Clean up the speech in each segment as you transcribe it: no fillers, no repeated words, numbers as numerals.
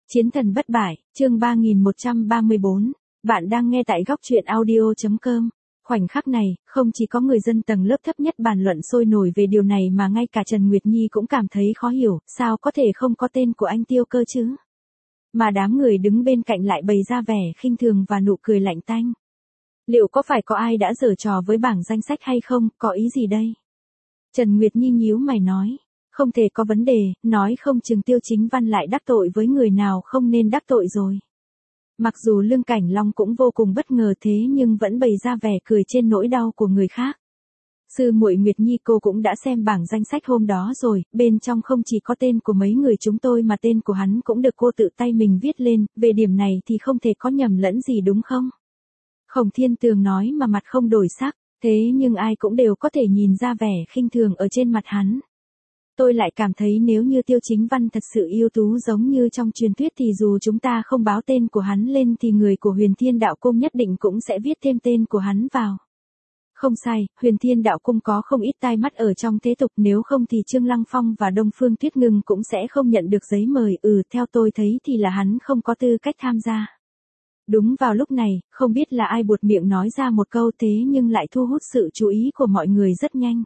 Chiến thần bất bại, chương 3134. Bạn đang nghe tại góc truyện audio.com. Khoảnh khắc này, không chỉ có người dân tầng lớp thấp nhất bàn luận sôi nổi về điều này mà ngay cả Trần Nguyệt Nhi cũng cảm thấy khó hiểu, sao có thể không có tên của anh Tiêu cơ chứ? Mà đám người đứng bên cạnh lại bày ra vẻ khinh thường và nụ cười lạnh tanh. Liệu có phải có ai đã giở trò với bảng danh sách hay không, có ý gì đây? Trần Nguyệt Nhi nhíu mày nói. Không thể có vấn đề, nói không chừng Tiêu Chính Văn lại đắc tội với người nào không nên đắc tội rồi. Mặc dù Lương Cảnh Long cũng vô cùng bất ngờ thế nhưng vẫn bày ra vẻ cười trên nỗi đau của người khác. Sư muội Nguyệt Nhi cô cũng đã xem bảng danh sách hôm đó rồi, bên trong không chỉ có tên của mấy người chúng tôi mà tên của hắn cũng được cô tự tay mình viết lên, về điểm này thì không thể có nhầm lẫn gì đúng không? Khổng Thiên Tường nói mà mặt không đổi sắc, thế nhưng ai cũng đều có thể nhìn ra vẻ khinh thường ở trên mặt hắn. Tôi lại cảm thấy nếu như Tiêu Chính Văn thật sự ưu tú giống như trong truyền thuyết thì dù chúng ta không báo tên của hắn lên thì người của Huyền Thiên Đạo Cung nhất định cũng sẽ viết thêm tên của hắn vào. Không sai, Huyền Thiên Đạo Cung có không ít tai mắt ở trong thế tục, nếu không thì Trương Lăng Phong và Đông Phương Tuyết Ngưng cũng sẽ không nhận được giấy mời. Theo tôi thấy thì là hắn không có tư cách tham gia. Đúng vào lúc này, không biết là ai buột miệng nói ra một câu thế nhưng lại thu hút sự chú ý của mọi người rất nhanh.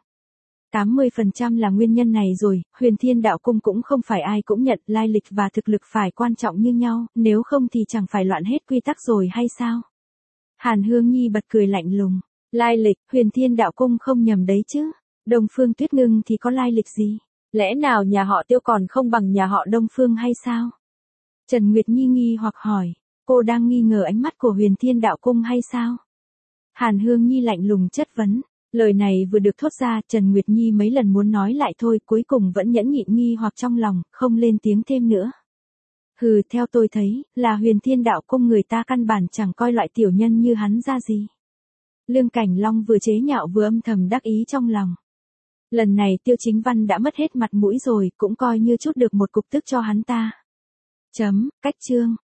80% là nguyên nhân này rồi, Huyền Thiên Đạo Cung cũng không phải ai cũng nhận, lai lịch và thực lực phải quan trọng như nhau, nếu không thì chẳng phải loạn hết quy tắc rồi hay sao? Hàn Hương Nhi bật cười lạnh lùng, lai lịch, Huyền Thiên Đạo Cung không nhầm đấy chứ, Đông Phương Tuyết Ngưng thì có lai lịch gì? Lẽ nào nhà họ Tiêu còn không bằng nhà họ Đông Phương hay sao? Trần Nguyệt Nhi nghi hoặc hỏi, cô đang nghi ngờ ánh mắt của Huyền Thiên Đạo Cung hay sao? Hàn Hương Nhi lạnh lùng chất vấn. Lời này vừa được thốt ra, Trần Nguyệt Nhi mấy lần muốn nói lại thôi, cuối cùng vẫn nhẫn nhịn nghi hoặc trong lòng, không lên tiếng thêm nữa. Theo tôi thấy, là Huyền Thiên Đạo Cung người ta căn bản chẳng coi loại tiểu nhân như hắn ra gì. Lương Cảnh Long vừa chế nhạo vừa âm thầm đắc ý trong lòng. Lần này Tiêu Chính Văn đã mất hết mặt mũi rồi, cũng coi như chút được một cục tức cho hắn ta. Cách chương.